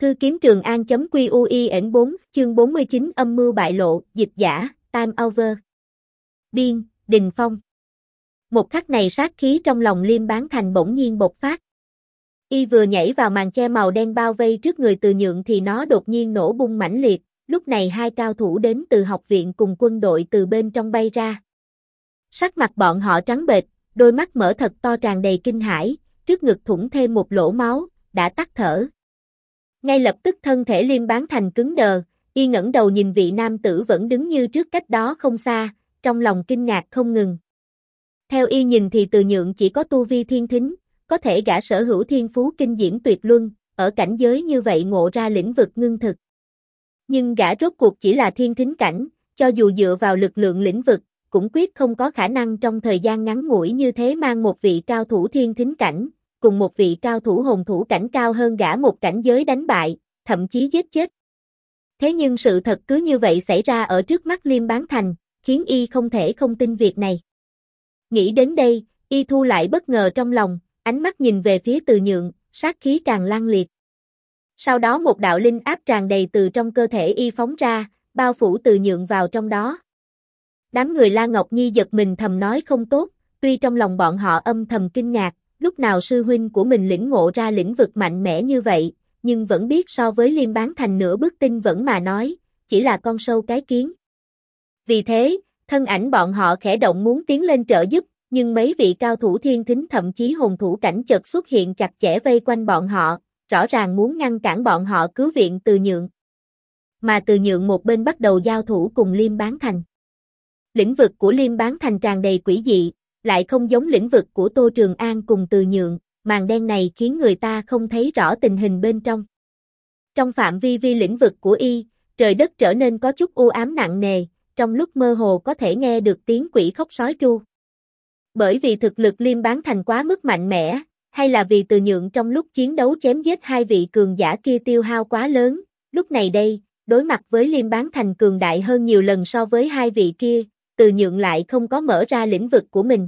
Thư kiếm Trường An.QUIN 4, chương 49 âm mưu bại lộ, dịch giả, time over. Biên, Đình Phong. Một khắc này sát khí trong lòng Liêm Bán Thành bỗng nhiên bộc phát. Y vừa nhảy vào màn che màu đen bao vây trước người Từ Nhượng thì nó đột nhiên nổ bung mãnh liệt, lúc này hai cao thủ đến từ học viện cùng quân đội từ bên trong bay ra. Sắc mặt bọn họ trắng bệch, đôi mắt mở thật to tràn đầy kinh hãi, trước ngực thủng thêm một lỗ máu, đã tắt thở. Ngay lập tức thân thể Liêm Bán Thành cứng đờ, y ngẩng đầu nhìn vị nam tử vẫn đứng như trước cách đó không xa, trong lòng kinh ngạc không ngừng. Theo y nhìn thì Từ Nhượng chỉ có tu vi thiên thính, có thể gã sở hữu thiên phú kinh diễm tuyệt luân, ở cảnh giới như vậy ngộ ra lĩnh vực ngưng thực. Nhưng gã rốt cuộc chỉ là thiên thính cảnh, cho dù dựa vào lực lượng lĩnh vực, cũng quyết không có khả năng trong thời gian ngắn ngủi như thế mang một vị cao thủ thiên thính cảnh, cùng một vị cao thủ hồn thủ cảnh cao hơn gã một cảnh giới đánh bại, thậm chí giết chết. Thế nhưng sự thật cứ như vậy xảy ra ở trước mắt Liêm Bán Thành, khiến y không thể không tin việc này. Nghĩ đến đây, y thu lại bất ngờ trong lòng, ánh mắt nhìn về phía Từ Nhượng, sát khí càng lan liệt. Sau đó một đạo linh áp tràn đầy từ trong cơ thể y phóng ra, bao phủ Từ Nhượng vào trong đó. Đám người La Ngọc Nhi giật mình thầm nói không tốt, tuy trong lòng bọn họ âm thầm kinh ngạc, lúc nào sư huynh của mình lĩnh ngộ ra lĩnh vực mạnh mẽ như vậy, nhưng vẫn biết so với Liêm Bán Thành nửa bước tinh vẫn mà nói, chỉ là con sâu cái kiến. Vì thế, thân ảnh bọn họ khẽ động muốn tiến lên trợ giúp, nhưng mấy vị cao thủ thiên thính thậm chí hồn thủ cảnh chợt xuất hiện chặt chẽ vây quanh bọn họ, rõ ràng muốn ngăn cản bọn họ cứu viện Từ Nhượng. Mà Từ Nhượng một bên bắt đầu giao thủ cùng Liêm Bán Thành. Lĩnh vực của Liêm Bán Thành tràn đầy quỷ dị, lại không giống lĩnh vực của Tô Trường An cùng Từ Nhượng, màn đen này khiến người ta không thấy rõ tình hình bên trong. Trong phạm vi lĩnh vực của y, trời đất trở nên có chút u ám nặng nề, trong lúc mơ hồ có thể nghe được tiếng quỷ khóc sói tru. Bởi vì thực lực Liêm Bán Thành quá mức mạnh mẽ, hay là vì Từ Nhượng trong lúc chiến đấu chém giết hai vị cường giả kia tiêu hao quá lớn, lúc này đây, đối mặt với Liêm Bán Thành cường đại hơn nhiều lần so với hai vị kia, Từ Nhượng lại không có mở ra lĩnh vực của mình.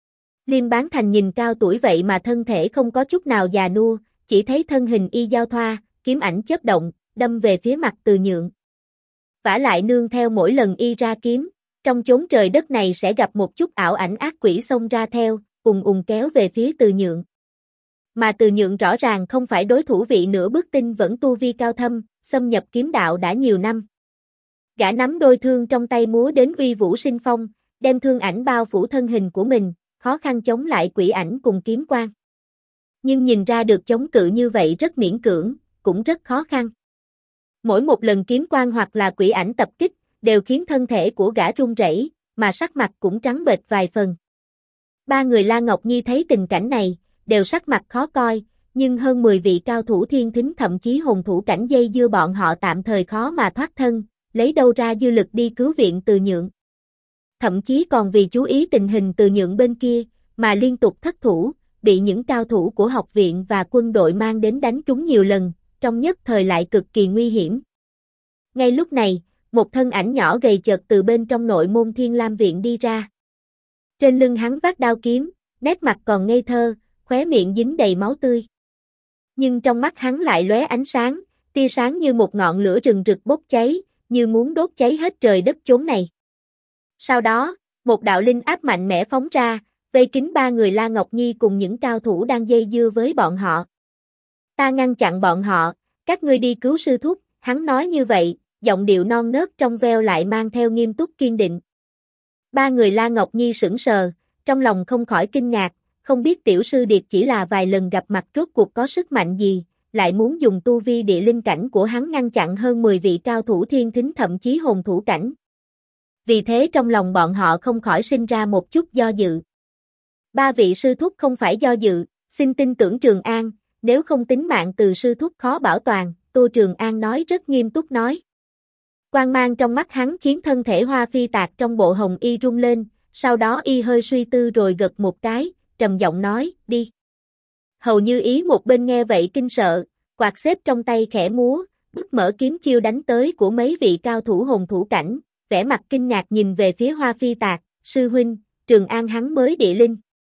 Liêm Bán Thành nhìn cao tuổi vậy mà thân thể không có chút nào già nua, chỉ thấy thân hình y giao thoa, kiếm ảnh chớp động, đâm về phía mặt Từ Nhượng. Vả lại nương theo mỗi lần y ra kiếm, trong chốn trời đất này sẽ gặp một chút ảo ảnh ác quỷ xông ra theo, ùng kéo về phía Từ Nhượng. Mà Từ Nhượng rõ ràng không phải đối thủ vị nửa bước tinh vẫn tu vi cao thâm, xâm nhập kiếm đạo đã nhiều năm. Gã nắm đôi thương trong tay múa đến uy vũ sinh phong, đem thương ảnh bao phủ thân hình của mình, khó khăn chống lại quỷ ảnh cùng kiếm quang. Nhưng nhìn ra được chống cự như vậy rất miễn cưỡng, cũng rất khó khăn. Mỗi một lần kiếm quang hoặc là quỷ ảnh tập kích, đều khiến thân thể của gã run rẩy, mà sắc mặt cũng trắng bệch vài phần. Ba người La Ngọc Nhi thấy tình cảnh này, đều sắc mặt khó coi, nhưng hơn 10 vị cao thủ thiên thính thậm chí hồn thủ cảnh dây dưa bọn họ tạm thời khó mà thoát thân, lấy đâu ra dư lực đi cứu viện Từ Nhượng. Thậm chí còn vì chú ý tình hình Từ Nhượng bên kia, mà liên tục thất thủ, bị những cao thủ của học viện và quân đội mang đến đánh trúng nhiều lần, trong nhất thời lại cực kỳ nguy hiểm. Ngay lúc này, một thân ảnh nhỏ gầy chợt từ bên trong nội môn Thiên Lam viện đi ra. Trên lưng hắn vác đao kiếm, nét mặt còn ngây thơ, khóe miệng dính đầy máu tươi. Nhưng trong mắt hắn lại lóe ánh sáng, tia sáng như một ngọn lửa rừng rực bốc cháy, như muốn đốt cháy hết trời đất chốn này. Sau đó, một đạo linh áp mạnh mẽ phóng ra, vây kín ba người La Ngọc Nhi cùng những cao thủ đang dây dưa với bọn họ. Ta ngăn chặn bọn họ, các ngươi đi cứu sư thúc, hắn nói như vậy, giọng điệu non nớt trong veo lại mang theo nghiêm túc kiên định. Ba người La Ngọc Nhi sững sờ, trong lòng không khỏi kinh ngạc, không biết tiểu sư điệt chỉ là vài lần gặp mặt rốt cuộc có sức mạnh gì, lại muốn dùng tu vi địa linh cảnh của hắn ngăn chặn hơn 10 vị cao thủ thiên thính thậm chí hồn thủ cảnh. Vì thế trong lòng bọn họ không khỏi sinh ra một chút do dự. Ba vị sư thúc không phải do dự, xin tin tưởng Trường An, nếu không tính mạng từ sư thúc khó bảo toàn, Tô Trường An nói rất nghiêm túc nói. Quang mang trong mắt hắn khiến thân thể Hoa Phi Tạc trong bộ hồng y rung lên, sau đó y hơi suy tư rồi gật một cái, trầm giọng nói, đi. Hầu Như Ý một bên nghe vậy kinh sợ, quạt xếp trong tay khẽ múa, bứt mở kiếm chiêu đánh tới của mấy vị cao thủ hồn thủ cảnh, vẻ mặt kinh ngạc nhìn về phía Hoa Phi Tạc, sư huynh, Trường An hắn mới địa linh.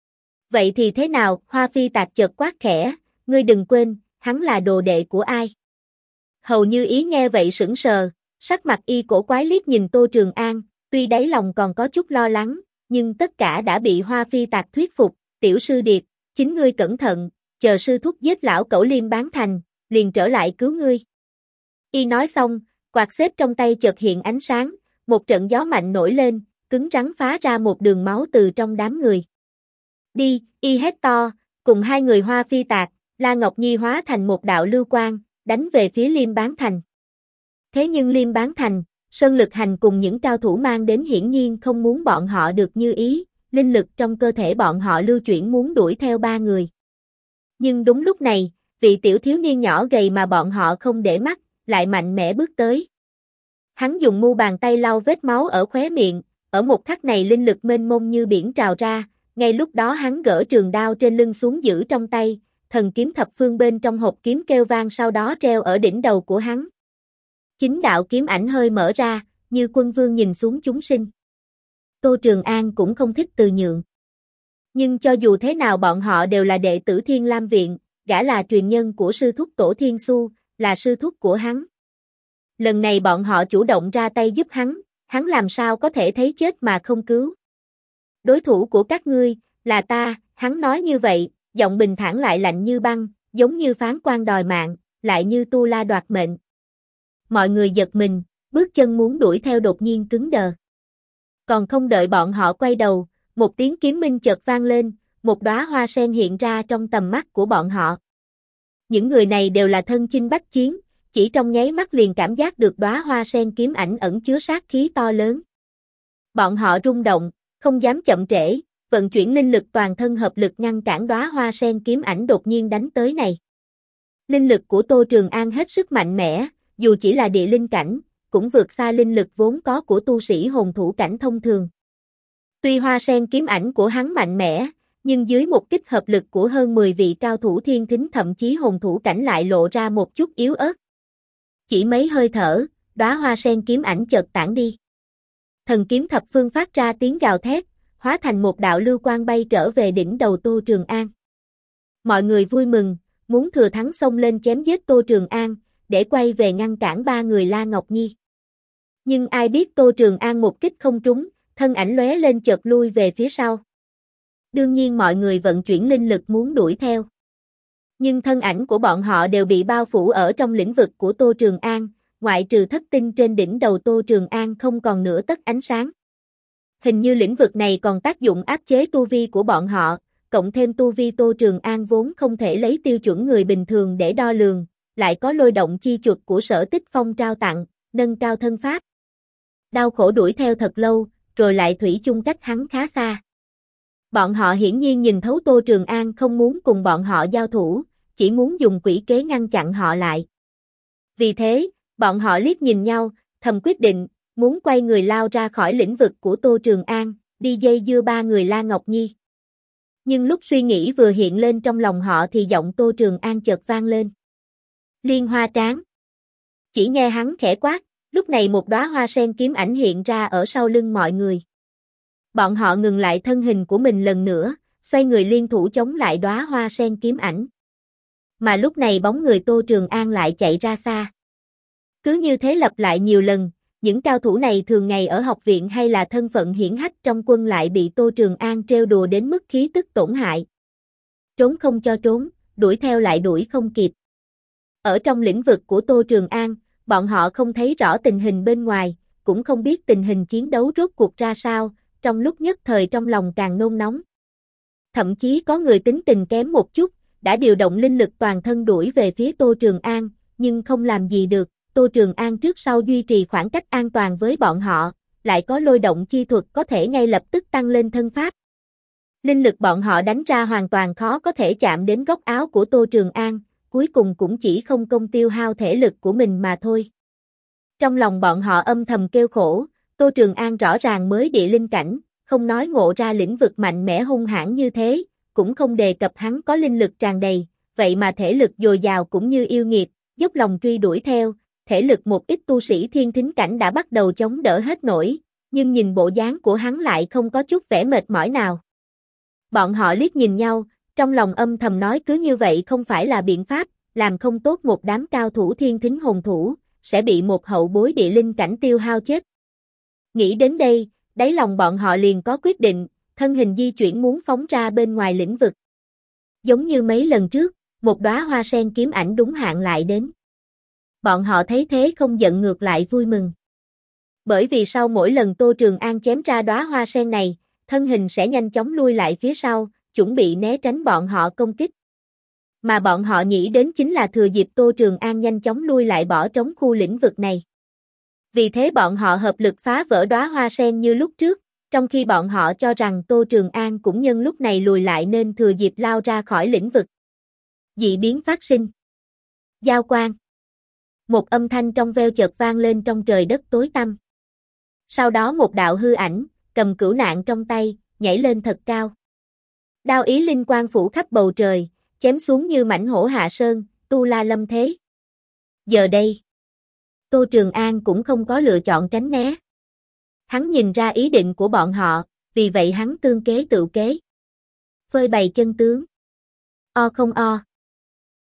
Vậy thì thế nào? Hoa Phi Tạc chợt quát khẽ, ngươi đừng quên, hắn là đồ đệ của ai? Hầu Như Ý nghe vậy sững sờ, sắc mặt y cổ quái liếc nhìn Tô Trường An, tuy đáy lòng còn có chút lo lắng, nhưng tất cả đã bị Hoa Phi Tạc thuyết phục, tiểu sư điệt, chính ngươi cẩn thận, chờ sư thúc giết lão cẩu Liêm Bán Thành, liền trở lại cứu ngươi. Y nói xong, quạt xếp trong tay chợt hiện ánh sáng, một trận gió mạnh nổi lên, cứng rắn phá ra một đường máu từ trong đám người. Đi, y hét to, cùng hai người Hoa Phi Tạc, La Ngọc Nhi hóa thành một đạo lưu quang, đánh về phía Liêm Bán Thành. Thế nhưng Liêm Bán Thành, Sơn Lực Hành cùng những cao thủ mang đến hiển nhiên không muốn bọn họ được như ý, linh lực trong cơ thể bọn họ lưu chuyển muốn đuổi theo ba người. Nhưng đúng lúc này, vị tiểu thiếu niên nhỏ gầy mà bọn họ không để mắt, lại mạnh mẽ bước tới. Hắn dùng mu bàn tay lau vết máu ở khóe miệng, ở một khắc này linh lực mênh mông như biển trào ra, ngay lúc đó hắn gỡ trường đao trên lưng xuống giữ trong tay, thần kiếm thập phương bên trong hộp kiếm kêu vang sau đó treo ở đỉnh đầu của hắn. Chính đạo kiếm ảnh hơi mở ra, như quân vương nhìn xuống chúng sinh. Tô Trường An cũng không thích từ nhượng. Nhưng cho dù thế nào bọn họ đều là đệ tử Thiên Lam Viện, gã là truyền nhân của sư thúc Tổ Thiên Xu, là sư thúc của hắn. Lần này bọn họ chủ động ra tay giúp hắn làm sao có thể thấy chết mà không cứu. Đối thủ của các ngươi, là ta, hắn nói như vậy, giọng bình thản lại lạnh như băng, giống như phán quan đòi mạng, lại như tu la đoạt mệnh. Mọi người giật mình, bước chân muốn đuổi theo đột nhiên cứng đờ. Còn không đợi bọn họ quay đầu, một tiếng kiếm minh chợt vang lên, một đóa hoa sen hiện ra trong tầm mắt của bọn họ. Những người này đều là thân chinh bách chiến, chỉ trong nháy mắt liền cảm giác được đóa hoa sen kiếm ảnh ẩn chứa sát khí to lớn. Bọn họ rung động, không dám chậm trễ, vận chuyển linh lực toàn thân hợp lực ngăn cản đóa hoa sen kiếm ảnh đột nhiên đánh tới này. Linh lực của Tô Trường An hết sức mạnh mẽ, dù chỉ là địa linh cảnh, cũng vượt xa linh lực vốn có của tu sĩ hồn thủ cảnh thông thường. Tuy hoa sen kiếm ảnh của hắn mạnh mẽ, nhưng dưới một kích hợp lực của hơn 10 vị cao thủ thiên thính thậm chí hồn thủ cảnh lại lộ ra một chút yếu ớt. Chỉ mấy hơi thở, đóa hoa sen kiếm ảnh chợt tản đi. Thần kiếm thập phương phát ra tiếng gào thét, hóa thành một đạo lưu quang bay trở về đỉnh đầu Tô Trường An. Mọi người vui mừng, muốn thừa thắng xông lên chém giết Tô Trường An, để quay về ngăn cản ba người La Ngọc Nhi. Nhưng ai biết Tô Trường An một kích không trúng, thân ảnh lóe lên chợt lui về phía sau. Đương nhiên mọi người vận chuyển linh lực muốn đuổi theo. Nhưng thân ảnh của bọn họ đều bị bao phủ ở trong lĩnh vực của Tô Trường An, ngoại trừ thất tinh trên đỉnh đầu Tô Trường An không còn nửa tấc ánh sáng. Hình như lĩnh vực này còn tác dụng áp chế tu vi của bọn họ, cộng thêm tu vi Tô Trường An vốn không thể lấy tiêu chuẩn người bình thường để đo lường, lại có lôi động chi chuột của Sở Tích Phong trao tặng, nâng cao thân pháp. Đau khổ đuổi theo thật lâu, rồi lại thủy chung cách hắn khá xa. Bọn họ hiển nhiên nhìn thấu Tô Trường An không muốn cùng bọn họ giao thủ, chỉ muốn dùng quỷ kế ngăn chặn họ lại. Vì thế, bọn họ liếc nhìn nhau, thầm quyết định, muốn quay người lao ra khỏi lĩnh vực của Tô Trường An, đi dây dưa ba người La Ngọc Nhi. Nhưng lúc suy nghĩ vừa hiện lên trong lòng họ thì giọng Tô Trường An chợt vang lên. Liên Hoa Tráng. Chỉ nghe hắn khẽ quát, lúc này một đóa hoa sen kiếm ảnh hiện ra ở sau lưng mọi người. Bọn họ ngừng lại thân hình của mình lần nữa, xoay người liên thủ chống lại đóa hoa sen kiếm ảnh. Mà lúc này bóng người Tô Trường An lại chạy ra xa. Cứ như thế lặp lại nhiều lần, những cao thủ này thường ngày ở học viện hay là thân phận hiển hách trong quân lại bị Tô Trường An trêu đùa đến mức khí tức tổn hại. Trốn không cho trốn, đuổi theo lại đuổi không kịp. Ở trong lĩnh vực của Tô Trường An, bọn họ không thấy rõ tình hình bên ngoài, cũng không biết tình hình chiến đấu rốt cuộc ra sao, trong lúc nhất thời trong lòng càng nôn nóng. Thậm chí có người tính tình kém một chút, đã điều động linh lực toàn thân đuổi về phía Tô Trường An, nhưng không làm gì được, Tô Trường An trước sau duy trì khoảng cách an toàn với bọn họ, lại có lôi động chi thuật có thể ngay lập tức tăng lên thân pháp. Linh lực bọn họ đánh ra hoàn toàn khó có thể chạm đến góc áo của Tô Trường An, cuối cùng cũng chỉ không công tiêu hao thể lực của mình mà thôi. Trong lòng bọn họ âm thầm kêu khổ, Tô Trường An rõ ràng mới địa linh cảnh, không nói ngộ ra lĩnh vực mạnh mẽ hung hãn như thế, cũng không đề cập hắn có linh lực tràn đầy, vậy mà thể lực dồi dào cũng như yêu nghiệt, dốc lòng truy đuổi theo, thể lực một ít tu sĩ thiên thính cảnh đã bắt đầu chống đỡ hết nổi, nhưng nhìn bộ dáng của hắn lại không có chút vẻ mệt mỏi nào. Bọn họ liếc nhìn nhau, trong lòng âm thầm nói cứ như vậy không phải là biện pháp, làm không tốt một đám cao thủ thiên thính hồn thủ, sẽ bị một hậu bối địa linh cảnh tiêu hao chết. Nghĩ đến đây, đáy lòng bọn họ liền có quyết định, thân hình di chuyển muốn phóng ra bên ngoài lĩnh vực. Giống như mấy lần trước, một đóa hoa sen kiếm ảnh đúng hạn lại đến. Bọn họ thấy thế không giận ngược lại vui mừng. Bởi vì sau mỗi lần Tô Trường An chém ra đóa hoa sen này, thân hình sẽ nhanh chóng lui lại phía sau, chuẩn bị né tránh bọn họ công kích. Mà bọn họ nghĩ đến chính là thừa dịp Tô Trường An nhanh chóng lui lại bỏ trống khu lĩnh vực này. Vì thế bọn họ hợp lực phá vỡ đóa hoa sen như lúc trước, trong khi bọn họ cho rằng Tô Trường An cũng nhân lúc này lùi lại nên thừa dịp lao ra khỏi lĩnh vực. Dị biến phát sinh. Giao quang. Một âm thanh trong veo chợt vang lên trong trời đất tối tăm. Sau đó một đạo hư ảnh, cầm cửu nạn trong tay, nhảy lên thật cao. Đao ý linh quang phủ khắp bầu trời, chém xuống như mãnh hổ hạ sơn, tu la lâm thế. Giờ đây, Tô Trường An cũng không có lựa chọn tránh né. Hắn nhìn ra ý định của bọn họ, vì vậy hắn tương kế tự kế. Phơi bày chân tướng. O không o.